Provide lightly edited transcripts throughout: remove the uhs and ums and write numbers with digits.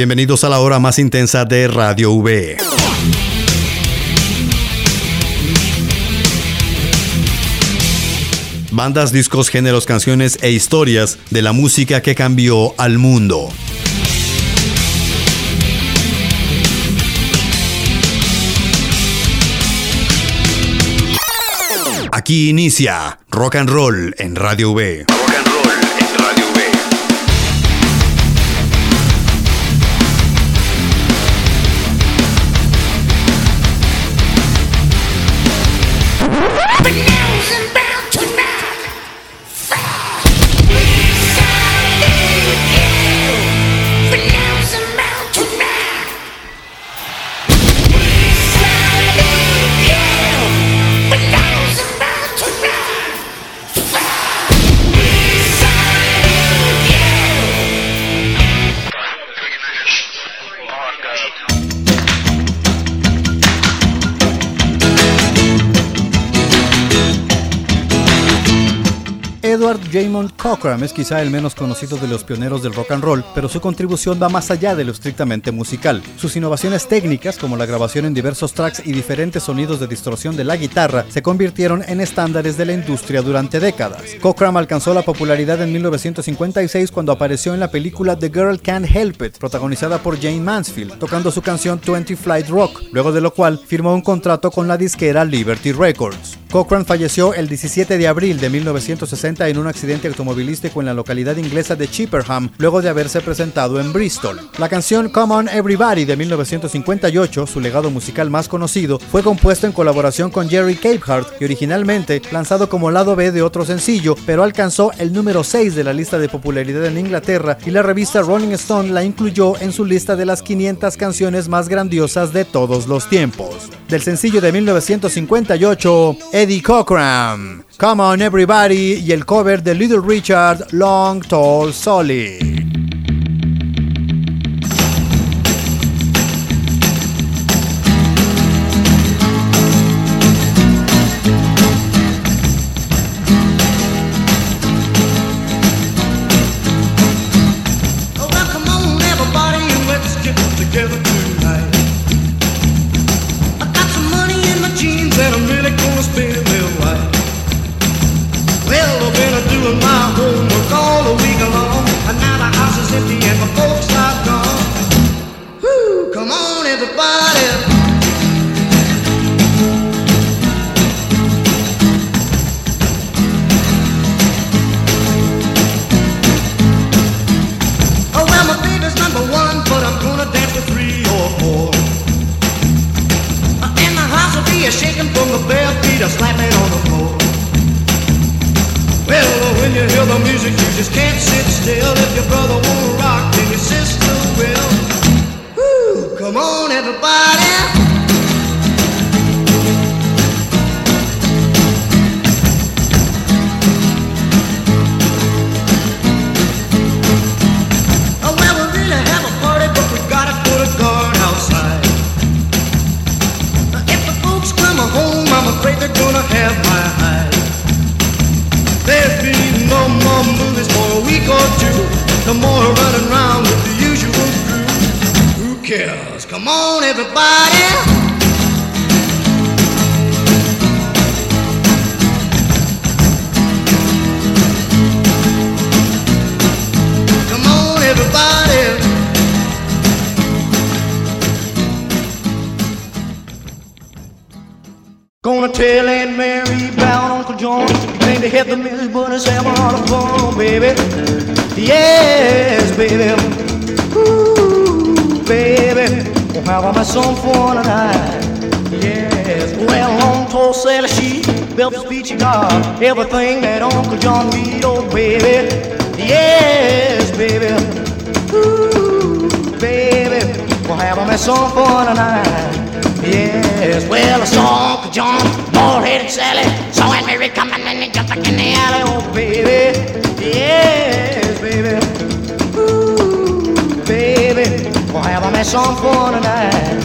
Bienvenidos a la hora más intensa de Radio V. Bandas, discos, géneros, canciones e historias de la música que cambió al mundo. Aquí inicia Rock and Roll en Radio V. Rock and Roll en Radio V. Edward Jamond Cochran es quizá el menos conocido de los pioneros del rock and roll, pero su contribución va más allá de lo estrictamente musical. Sus innovaciones técnicas, como la grabación en diversos tracks y diferentes sonidos de distorsión de la guitarra, se convirtieron en estándares de la industria durante décadas. Cochran alcanzó la popularidad en 1956 cuando apareció en la película The Girl Can't Help It, protagonizada por Jane Mansfield, tocando su canción 20 Flight Rock, luego de lo cual firmó un contrato con la disquera Liberty Records. Cochran falleció el 17 de abril de 1960 en un accidente automovilístico en la localidad inglesa de Chippenham, luego de haberse presentado en Bristol. La canción Come On Everybody de 1958, su legado musical más conocido, fue compuesto en colaboración con Jerry Capehart y originalmente lanzado como lado B de otro sencillo, pero alcanzó el número 6 de la lista de popularidad en Inglaterra y la revista Rolling Stone la incluyó en su lista de las 500 canciones más grandiosas de todos los tiempos. Del sencillo de 1958, Eddie Cochran, Come On Everybody, y el cover de Little Richard, Long Tall Solid. Gonna tell Aunt Mary about Uncle John. He claimed to have the mills, but it's having all the fun, baby. Yes, baby. Ooh, baby. We'll have some fun tonight. Yes. Well, Long Tall Sally, she built this peachy car. Everything that Uncle John need, oh, baby. Yes, baby. Ooh, baby. We'll have some fun tonight. Yes, well, I saw Uncle John, bald-headed Sally, saw Aunt Mary coming and he jumped back in the alley, oh baby, yes, baby, ooh, baby, we'll have some fun tonight.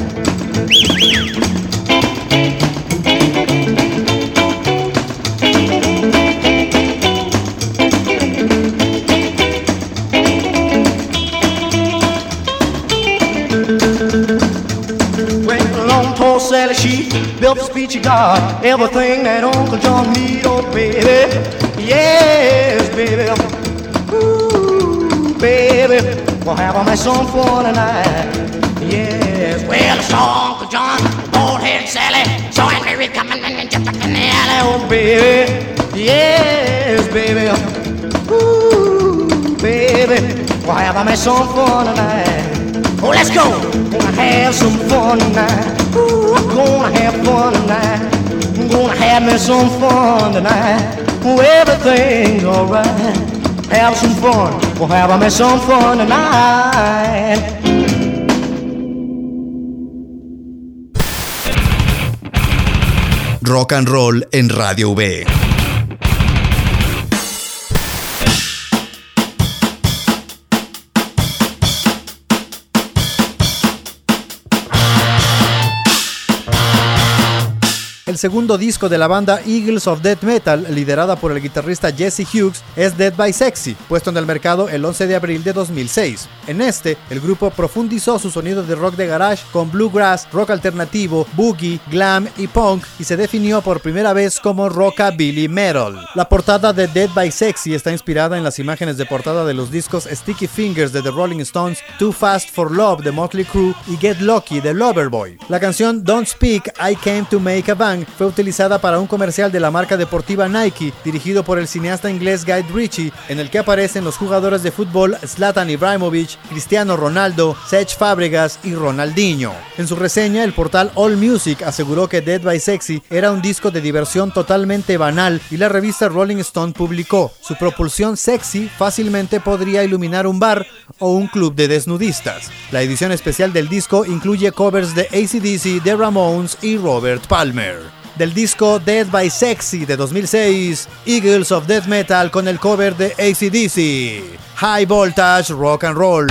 built the speech of God, everything that Uncle John needed, oh baby, yes, baby, ooh, baby, we'll have my song for tonight, yes. Well, it's Uncle John, bald-headed Sally, showing Mary coming in just like in the alley, oh baby, yes, baby, ooh, baby, we'll have my song for tonight. Oh, let's go. Gonna have some fun tonight. Ooh, I'm gonna have fun tonight. I'm gonna have me some fun tonight. Oh, everything's alright. Have some fun. We'll have me some fun tonight. Rock and Roll en Radio V. El segundo disco de la banda Eagles of Death Metal, liderada por el guitarrista Jesse Hughes, es Dead by Sexy, puesto en el mercado el 11 de abril de 2006. En este, el grupo profundizó su sonido de rock de garage con bluegrass, rock alternativo, boogie, glam y punk, y se definió por primera vez como rockabilly metal. La portada de Dead by Sexy está inspirada en las imágenes de portada de los discos Sticky Fingers de The Rolling Stones, Too Fast for Love de Motley Crue y Get Lucky de Loverboy. La canción Don't Speak, I Came to Make a Bang fue utilizada para un comercial de la marca deportiva Nike, dirigido por el cineasta inglés Guy Ritchie, en el que aparecen los jugadores de fútbol Zlatan Ibrahimovic, Cristiano Ronaldo, Cesc Fábregas y Ronaldinho. En su reseña, el portal AllMusic aseguró que Dead by Sexy era un disco de diversión totalmente banal, y la revista Rolling Stone publicó: su propulsión sexy fácilmente podría iluminar un bar o un club de desnudistas. La edición especial del disco incluye covers de AC/DC, The Ramones y Robert Palmer. Del disco Dead by Sexy de 2006, Eagles of Death Metal con el cover de AC/DC, High Voltage Rock and Roll.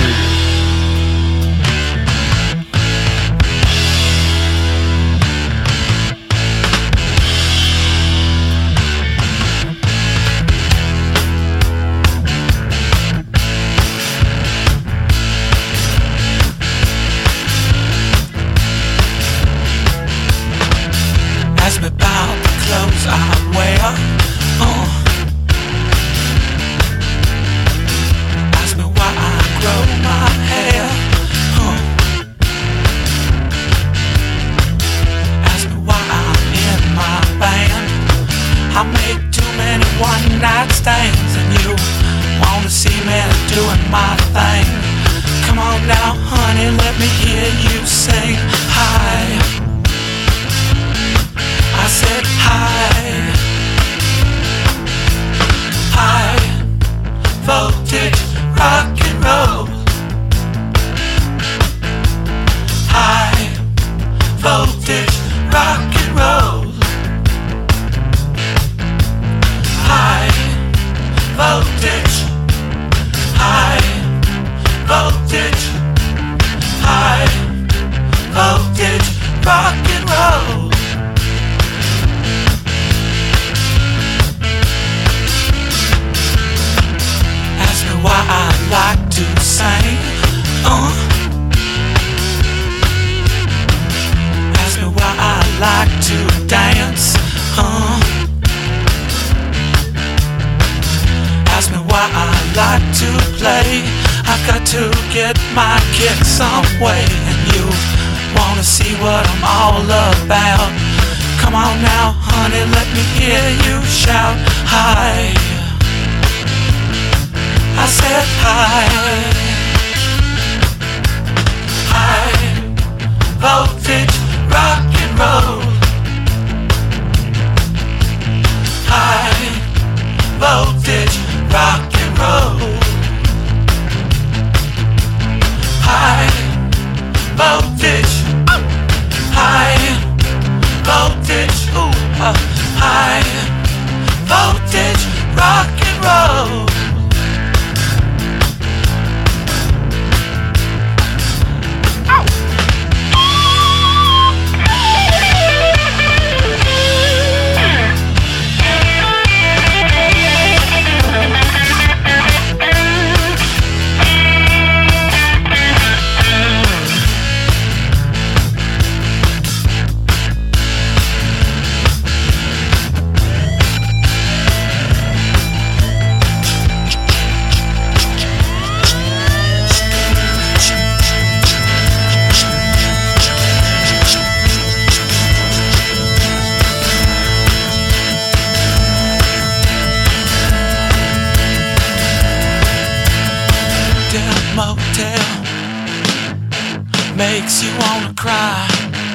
makes you wanna cry.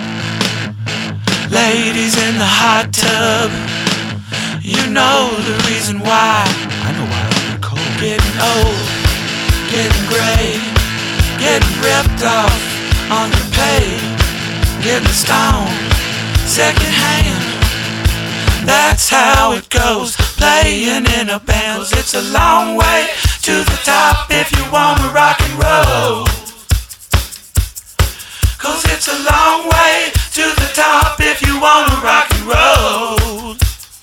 Ladies in the hot tub, you know the reason why. I know why. I'm cold. Getting old, getting gray, getting ripped off underpaid, getting stoned secondhand. That's how it goes, playing in a band. 'Cause it's a long way to the top if you wanna rock and roll. 'Cause it's a long way to the top if you wanna rock and roll.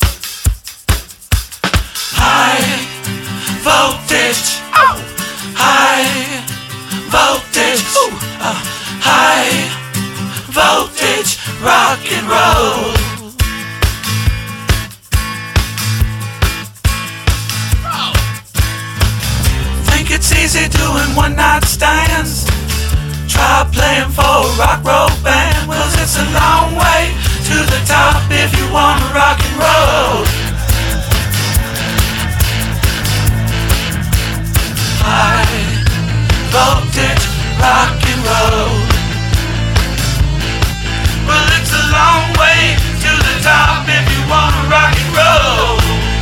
High voltage, high voltage, high voltage rock and roll. Think it's easy doing one night stands? Try playing for a rock roll band. 'Cause it's a long way to the top if you wanna rock and roll. High voltage rock and roll. Well, it's a long way to the top if you wanna rock and roll.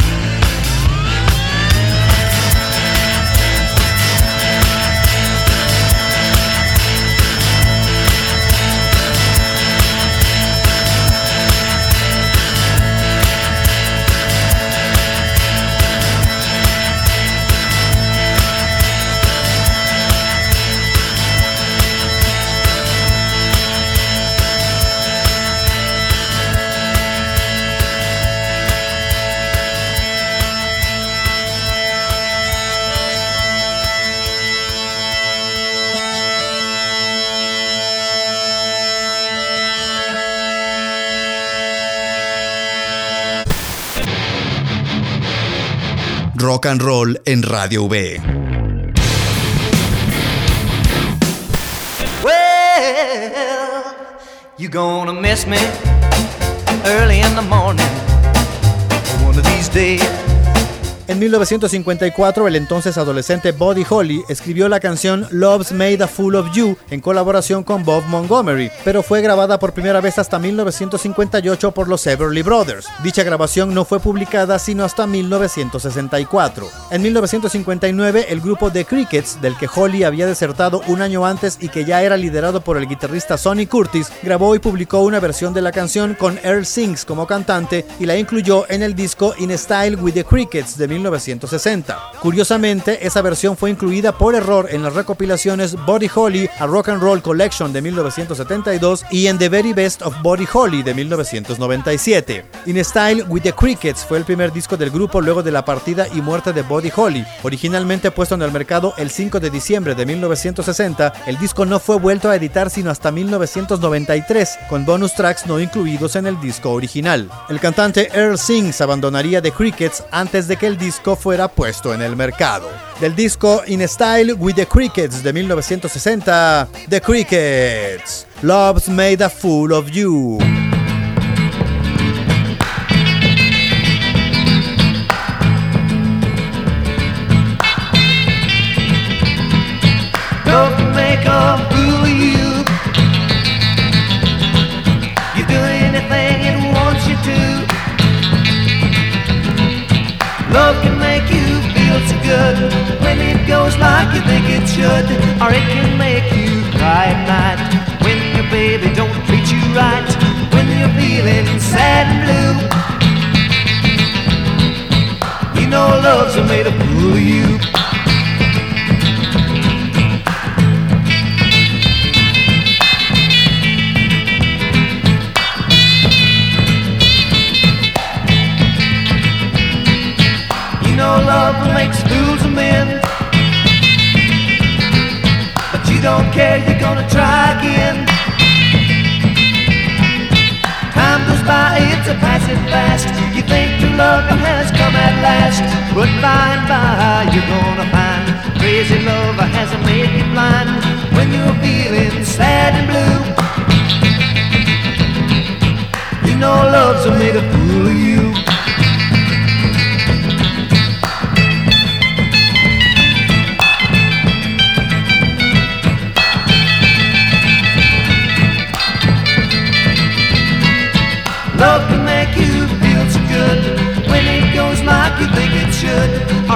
Rock and Roll en Radio V. Well, you're gonna miss me early in the morning, one of these days. En 1954, el entonces adolescente Buddy Holly escribió la canción Love's Made a Fool of You en colaboración con Bob Montgomery, pero fue grabada por primera vez hasta 1958 por los Everly Brothers. Dicha grabación no fue publicada sino hasta 1964. En 1959, el grupo The Crickets, del que Holly había desertado un año antes y que ya era liderado por el guitarrista Sonny Curtis, grabó y publicó una versión de la canción con Earl Sings como cantante y la incluyó en el disco In Style with the Crickets de 1960. Curiosamente, esa versión fue incluida por error en las recopilaciones Buddy Holly A Rock and Roll Collection de 1972 y en The Very Best of Buddy Holly de 1997. In Style with the Crickets fue el primer disco del grupo luego de la partida y muerte de Buddy Holly. Originalmente puesto en el mercado el 5 de diciembre de 1960, el disco no fue vuelto a editar sino hasta 1993, con bonus tracks no incluidos en el disco original. El cantante Earl Sings abandonaría The Crickets antes de que el disco fuera puesto en el mercado. Del disco In Style with the Crickets de 1960, The Crickets, Love's Made a Fool of You. Don't make a fool of you. You do anything it wants you to. Love can make you feel so good when it goes like you think it should, or it can make you cry at night when your baby don't treat you right, when you're feeling sad and blue. You know love's made a fool of you. Love makes fools of men, but you don't care, you're gonna try again. Time goes by, it's a passing fast. You think your love has come at last, but by and by you're gonna find crazy love has made you blind when you're feeling sad and blue. You know love's made a fool of you.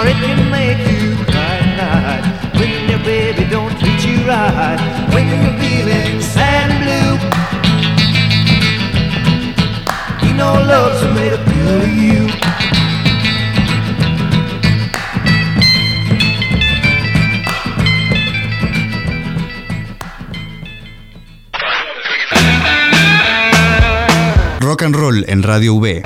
it can make you cry at night. When your baby don't treat you right. When you're feeling sad and blue. You know love's made a pill of you. Rock and Roll en Radio V.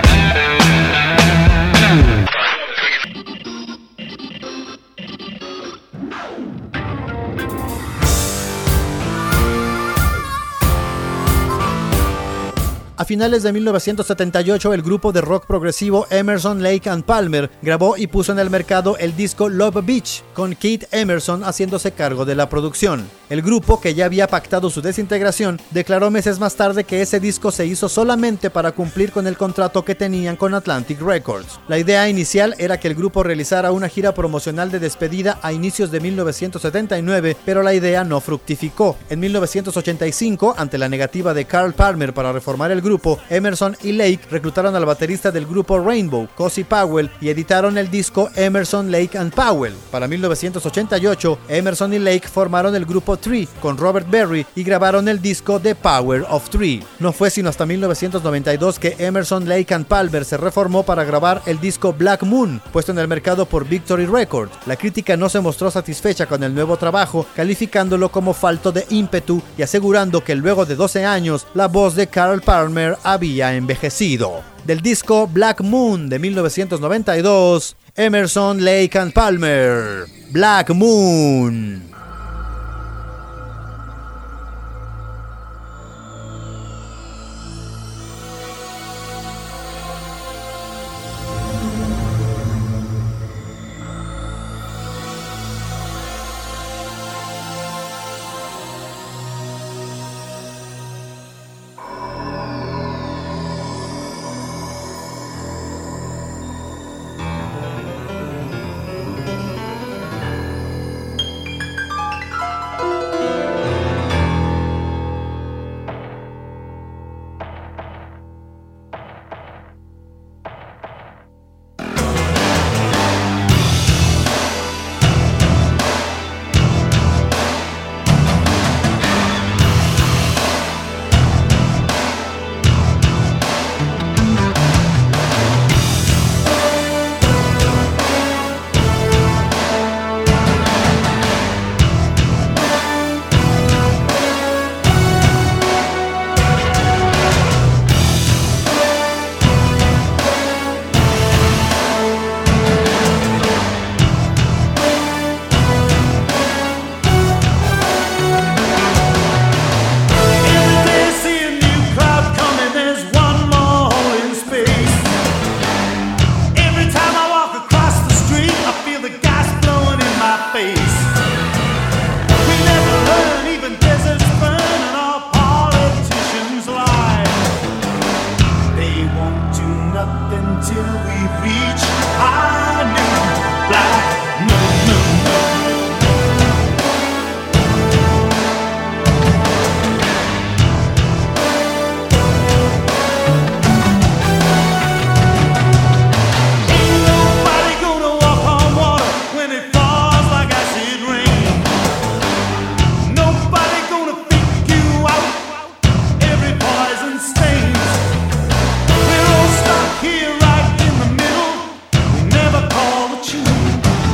A finales de 1978, el grupo de rock progresivo Emerson, Lake and Palmer grabó y puso en el mercado el disco Love Beach, con Keith Emerson haciéndose cargo de la producción. El grupo, que ya había pactado su desintegración, declaró meses más tarde que ese disco se hizo solamente para cumplir con el contrato que tenían con Atlantic Records. La idea inicial era que el grupo realizara una gira promocional de despedida a inicios de 1979, pero la idea no fructificó. En 1985, ante la negativa de Carl Palmer para reformar el grupo, Emerson y Lake reclutaron al baterista del grupo Rainbow, Cozy Powell, y editaron el disco Emerson, Lake and Powell. Para 1988, Emerson y Lake formaron el grupo Three con Robert Berry y grabaron el disco The Power of Three. No fue sino hasta 1992 que Emerson, Lake and Palmer se reformó para grabar el disco Black Moon, puesto en el mercado por Victory Records. La crítica no se mostró satisfecha con el nuevo trabajo, calificándolo como falto de ímpetu y asegurando que luego de 12 años la voz de Carl Palmer había envejecido. Del disco Black Moon de 1992, Emerson, Lake and Palmer, Black Moon. Here right in the middle, we never call the tune.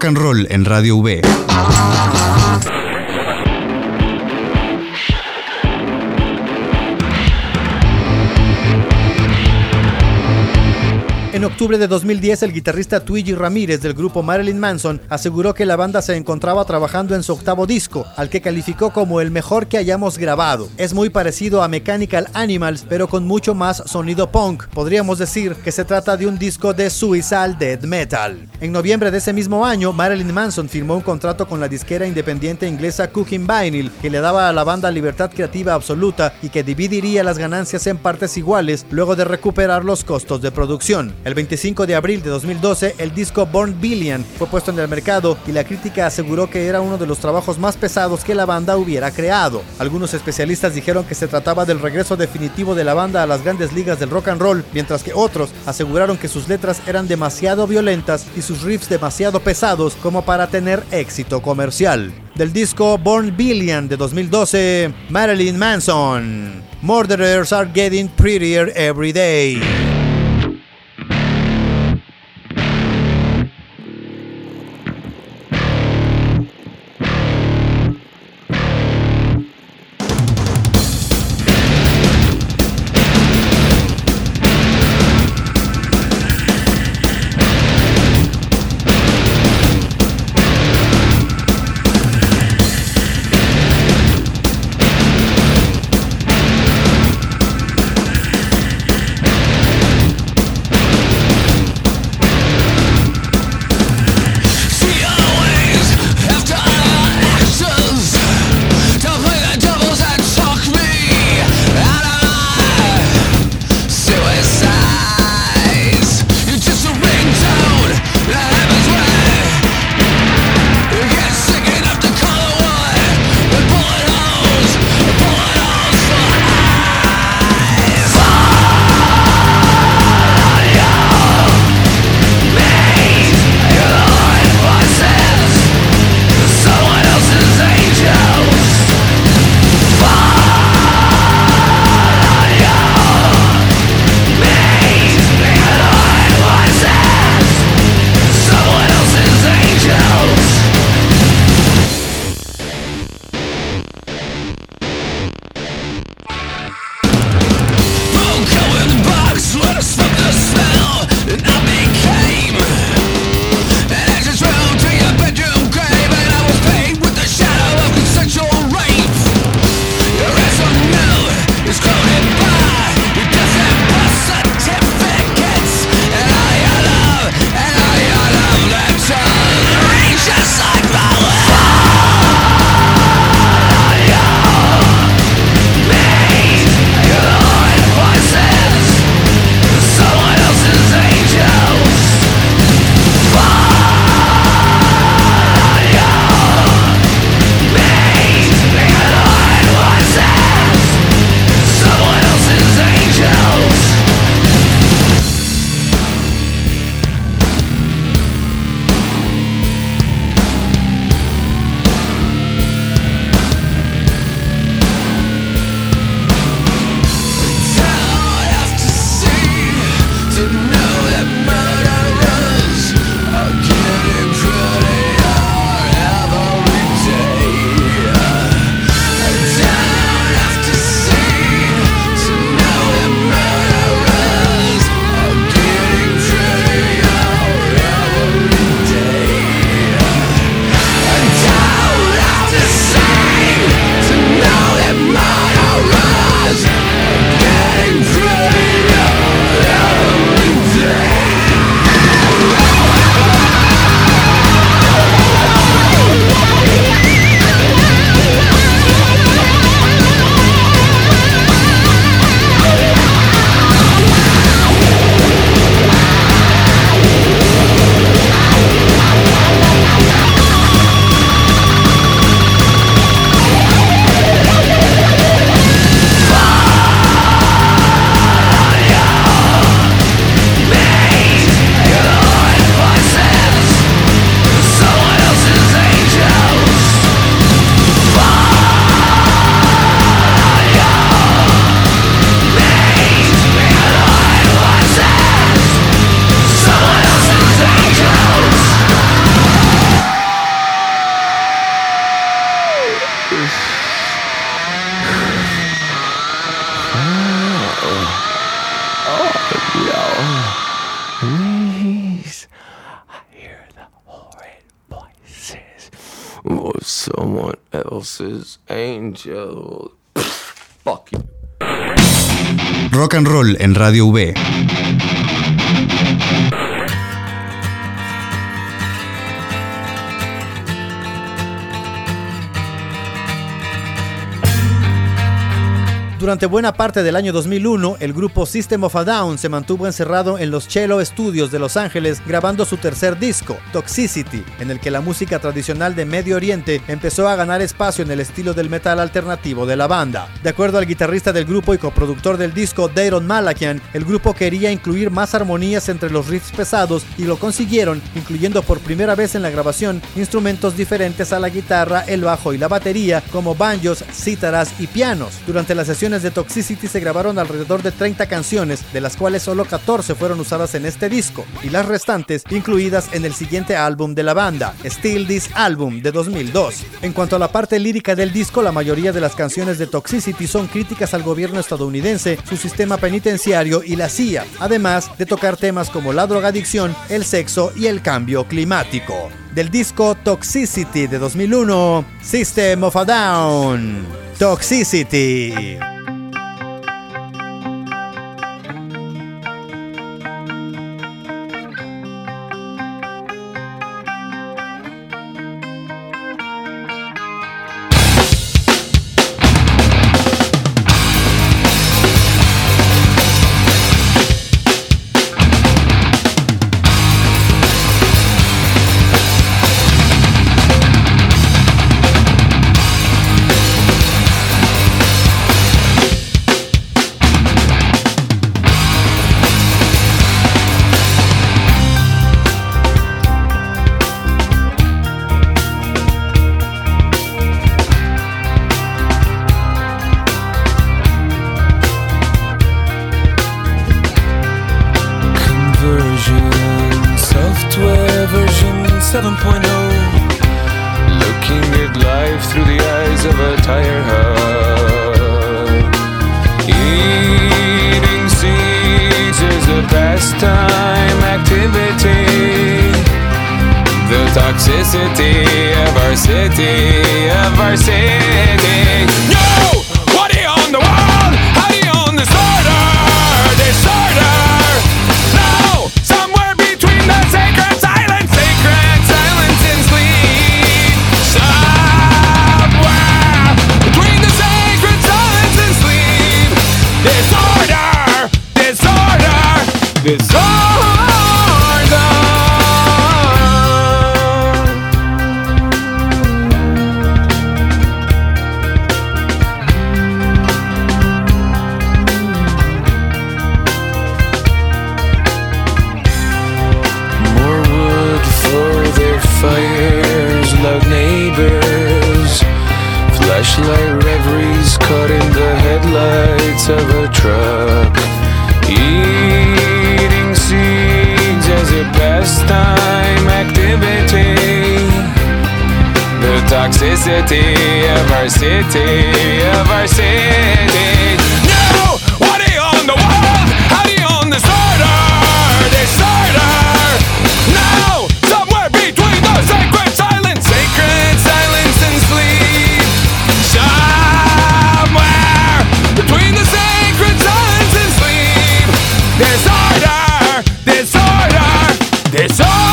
Rock and Roll en Radio V. En octubre de 2010, el guitarrista Twiggy Ramírez del grupo Marilyn Manson aseguró que la banda se encontraba trabajando en su octavo disco, al que calificó como el mejor que hayamos grabado. Es muy parecido a Mechanical Animals, pero con mucho más sonido punk. Podríamos decir que se trata de un disco de suicidal death metal. En noviembre de ese mismo año, Marilyn Manson firmó un contrato con la disquera independiente inglesa Cooking Vinyl, que le daba a la banda libertad creativa absoluta y que dividiría las ganancias en partes iguales luego de recuperar los costos de producción. El 25 de abril de 2012, el disco Born Billion fue puesto en el mercado y la crítica aseguró que era uno de los trabajos más pesados que la banda hubiera creado. Algunos especialistas dijeron que se trataba del regreso definitivo de la banda a las grandes ligas del rock and roll, mientras que otros aseguraron que sus letras eran demasiado violentas y sus riffs demasiado pesados como para tener éxito comercial. Del disco Born Billion de 2012, Marilyn Manson. Murderers are getting prettier every day. someone else's angel. Fuck you. Rock and Roll en Radio V. Durante buena parte del año 2001, el grupo System of a Down se mantuvo encerrado en los Cello Studios de Los Ángeles grabando su tercer disco, Toxicity, en el que la música tradicional de Medio Oriente empezó a ganar espacio en el estilo del metal alternativo de la banda. De acuerdo al guitarrista del grupo y coproductor del disco, Daron Malakian, el grupo quería incluir más armonías entre los riffs pesados y lo consiguieron, incluyendo por primera vez en la grabación instrumentos diferentes a la guitarra, el bajo y la batería, como banjos, cítaras y pianos. Durante las sesiones de Toxicity se grabaron alrededor de 30 canciones, de las cuales solo 14 fueron usadas en este disco, y las restantes incluidas en el siguiente álbum de la banda, Still This Album, de 2002. En cuanto a la parte lírica del disco, la mayoría de las canciones de Toxicity son críticas al gobierno estadounidense, su sistema penitenciario y la CIA, además de tocar temas como la drogadicción, el sexo y el cambio climático. Del disco Toxicity de 2001, System of a Down, Toxicity. Flashlight reveries caught in the headlights of a truck. Eating seeds as a pastime activity. The toxicity of our city, of our city. No! What do you own the world? How do you own disorder? Disorder! No! Somewhere between the sacred silence and sleep. Somewhere between the sacred silence and sleep. Disorder! Disorder! Disorder!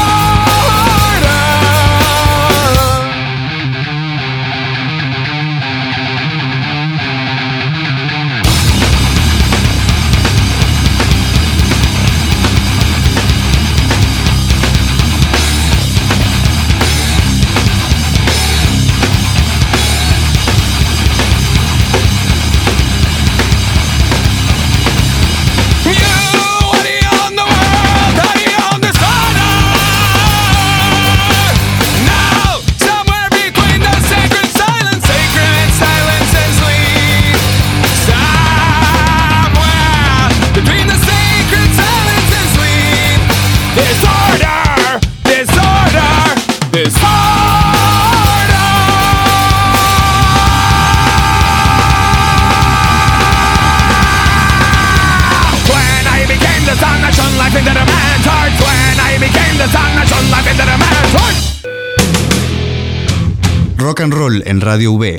Rock and Roll en Radio V.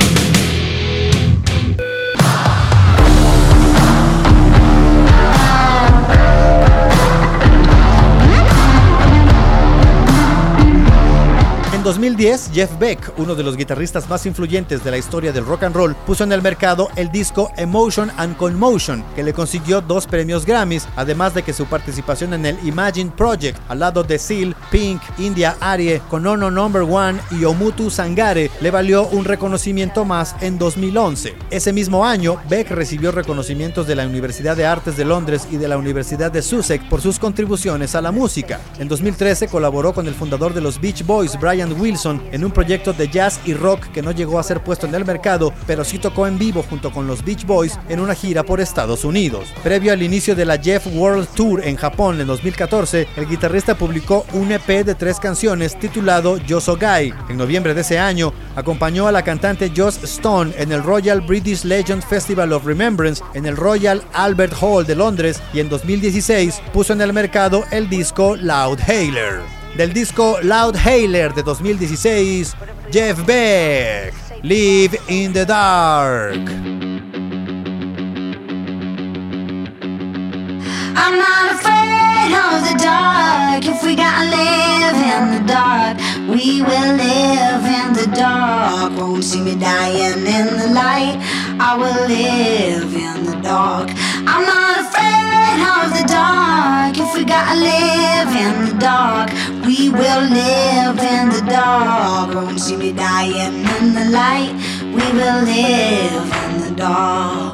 En 2010, Jeff Beck, uno de los guitarristas más influyentes de la historia del rock and roll, puso en el mercado el disco Emotion and Commotion, que le consiguió 2 premios Grammys, además de que su participación en el Imagine Project, al lado de Seal, Pink, India Arie, Konono No. 1 y Omutu Sangare, le valió un reconocimiento más en 2011. Ese mismo año, Beck recibió reconocimientos de la Universidad de Artes de Londres y de la Universidad de Sussex por sus contribuciones a la música. En 2013 colaboró con el fundador de los Beach Boys, Brian Wilson, en un proyecto de jazz y rock que no llegó a ser puesto en el mercado, pero sí tocó en vivo junto con los Beach Boys en una gira por Estados Unidos. Previo al inicio de la Jeff World Tour en Japón en 2014, el guitarrista publicó un EP de 3 canciones titulado Yosogai. En noviembre de ese año, acompañó a la cantante Joss Stone en el Royal British Legend Festival of Remembrance en el Royal Albert Hall de Londres, y en 2016 puso en el mercado el disco Loudhailer. Del disco Loudhailer de 2016, Jeff Beck, Live in the Dark. I'm not afraid of the dark. If we gotta live in the dark, we will live in the dark. Won't see me dying in the light. I will live in the dark. I'm not afraid of the dark. If we gotta live in the dark, we will live in the dark. Won't see me dying in the light. We will live in the dark.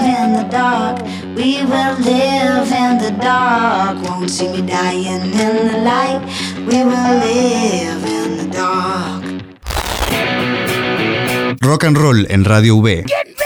dark. We will live in the dark. Won't see me dying in the will live in the dark. Rock and Roll en Radio V.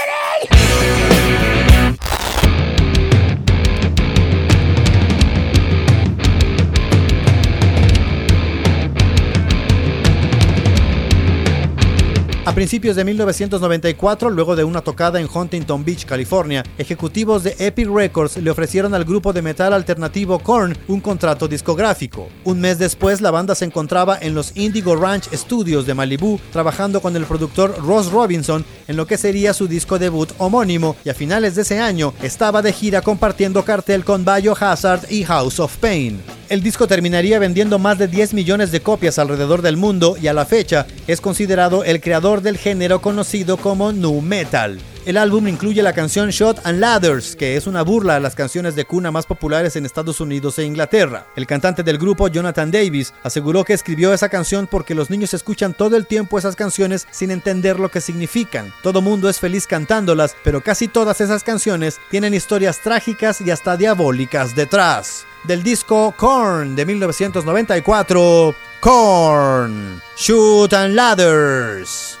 A principios de 1994, luego de una tocada en Huntington Beach, California, ejecutivos de Epic Records le ofrecieron al grupo de metal alternativo Korn un contrato discográfico. Un mes después, la banda se encontraba en los Indigo Ranch Studios de Malibú, trabajando con el productor Ross Robinson en lo que sería su disco debut homónimo, y a finales de ese año estaba de gira compartiendo cartel con Biohazard y House of Pain. El disco terminaría vendiendo más de 10 millones de copias alrededor del mundo y a la fecha es considerado el creador del género conocido como nu metal. El álbum incluye la canción Shot and Ladders, que es una burla a las canciones de cuna más populares en Estados Unidos e Inglaterra. El cantante del grupo, Jonathan Davis, aseguró que escribió esa canción porque los niños escuchan todo el tiempo esas canciones sin entender lo que significan. Todo mundo es feliz cantándolas, pero casi todas esas canciones tienen historias trágicas y hasta diabólicas detrás. Del disco Korn de 1994, Korn, Shoot and Ladders.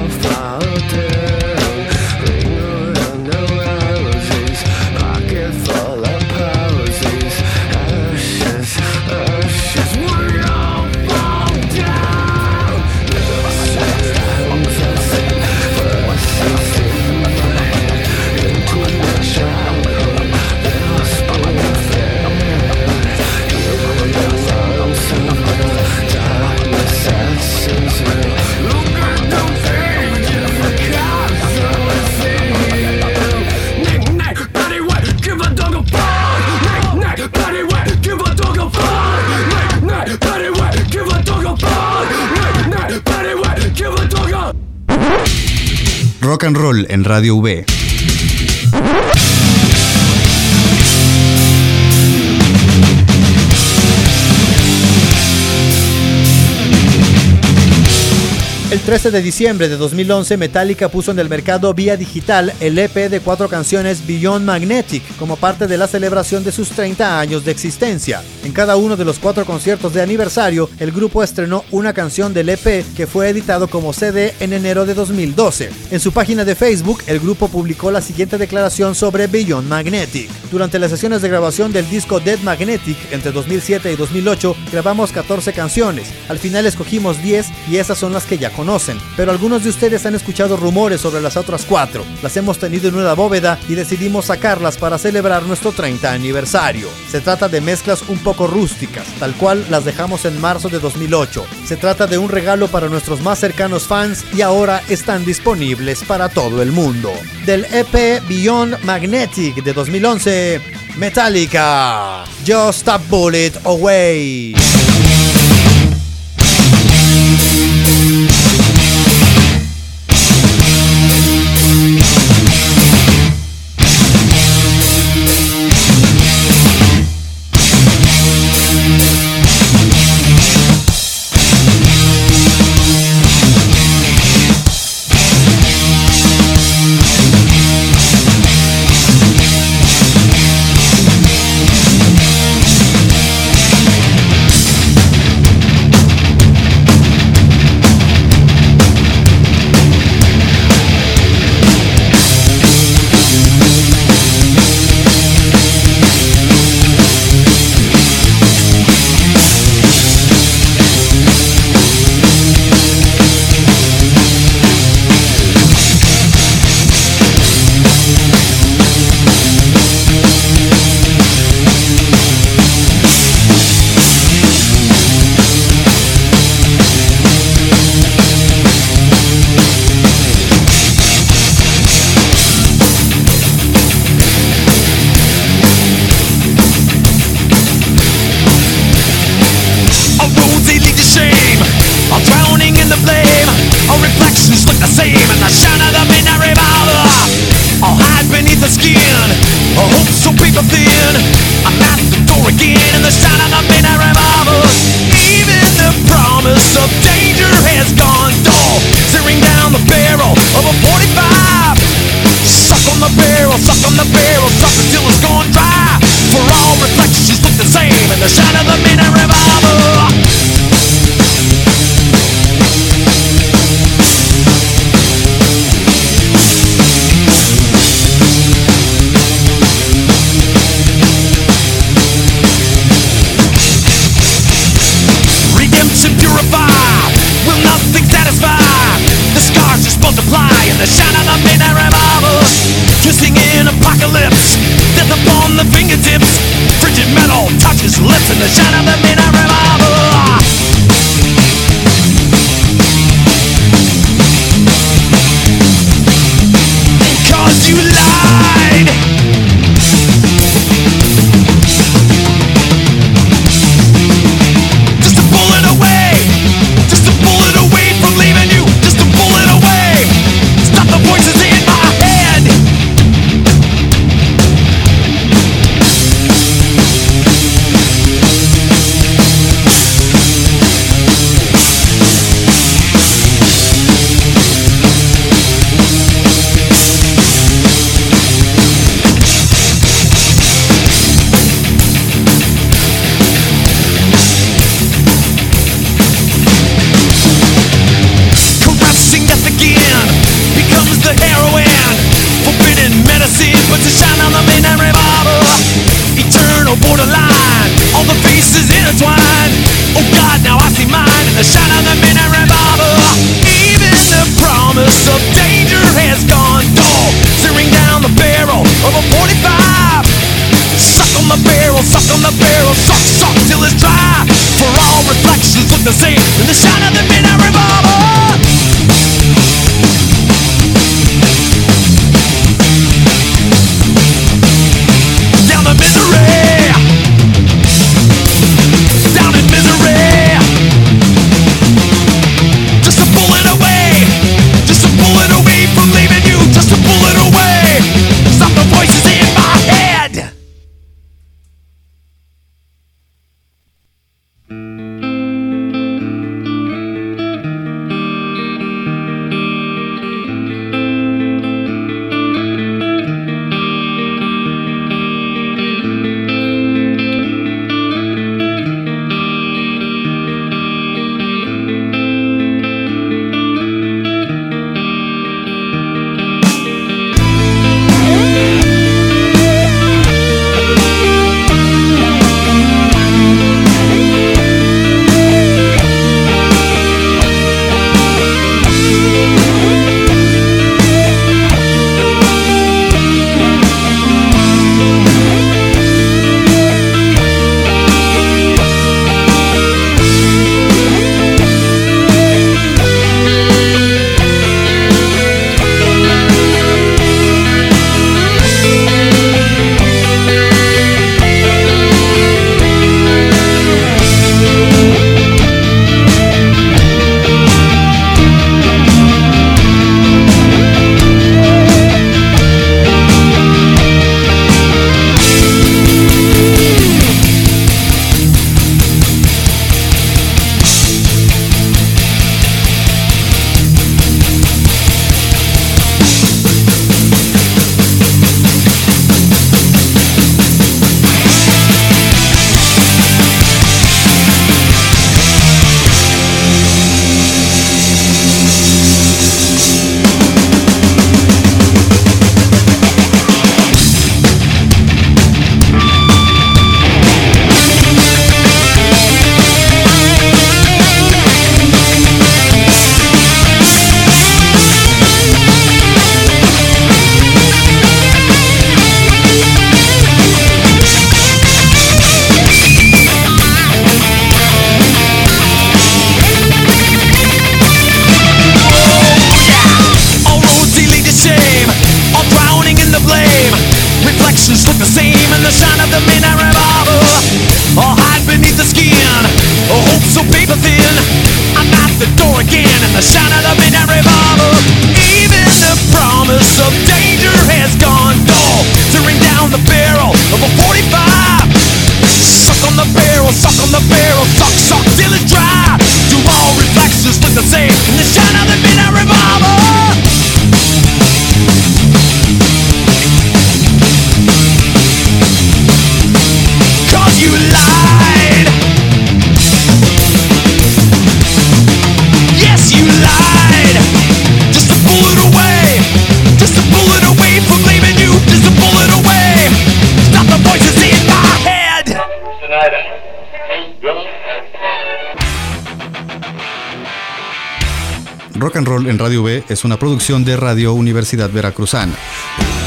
Pocket Rock and Roll en Radio V. El 13 de diciembre de 2011, Metallica puso en el mercado vía digital el EP de 4 canciones Beyond Magnetic como parte de la celebración de sus 30 años de existencia. En cada uno de los 4 conciertos de aniversario, el grupo estrenó una canción del EP que fue editado como CD en enero de 2012. En su página de Facebook, el grupo publicó la siguiente declaración sobre Beyond Magnetic. Durante las sesiones de grabación del disco Dead Magnetic entre 2007 y 2008, grabamos 14 canciones. Al final escogimos 10 y esas son las que ya conocen, pero algunos de ustedes han escuchado rumores sobre las otras 4. Las hemos tenido en una bóveda y decidimos sacarlas para celebrar nuestro 30 aniversario. Se trata de mezclas un poco rústicas, tal cual las dejamos en marzo de 2008. Se trata de un regalo para nuestros más cercanos fans y ahora están disponibles para todo el mundo. Del EP Beyond Magnetic de 2011, Metallica, Just a Bullet Away. Just a bullet away from leaving you from the barrel, suck till it's dry. Do all reflexes look the same in the shine of the midnight revolver? Cause you lied. Yes, you lied. Just a bullet away. Just a bullet away from leaving you. Just a bullet away. Stop the voices in my head. Rock and Roll en Radio V es una producción de Radio Universidad Veracruzana.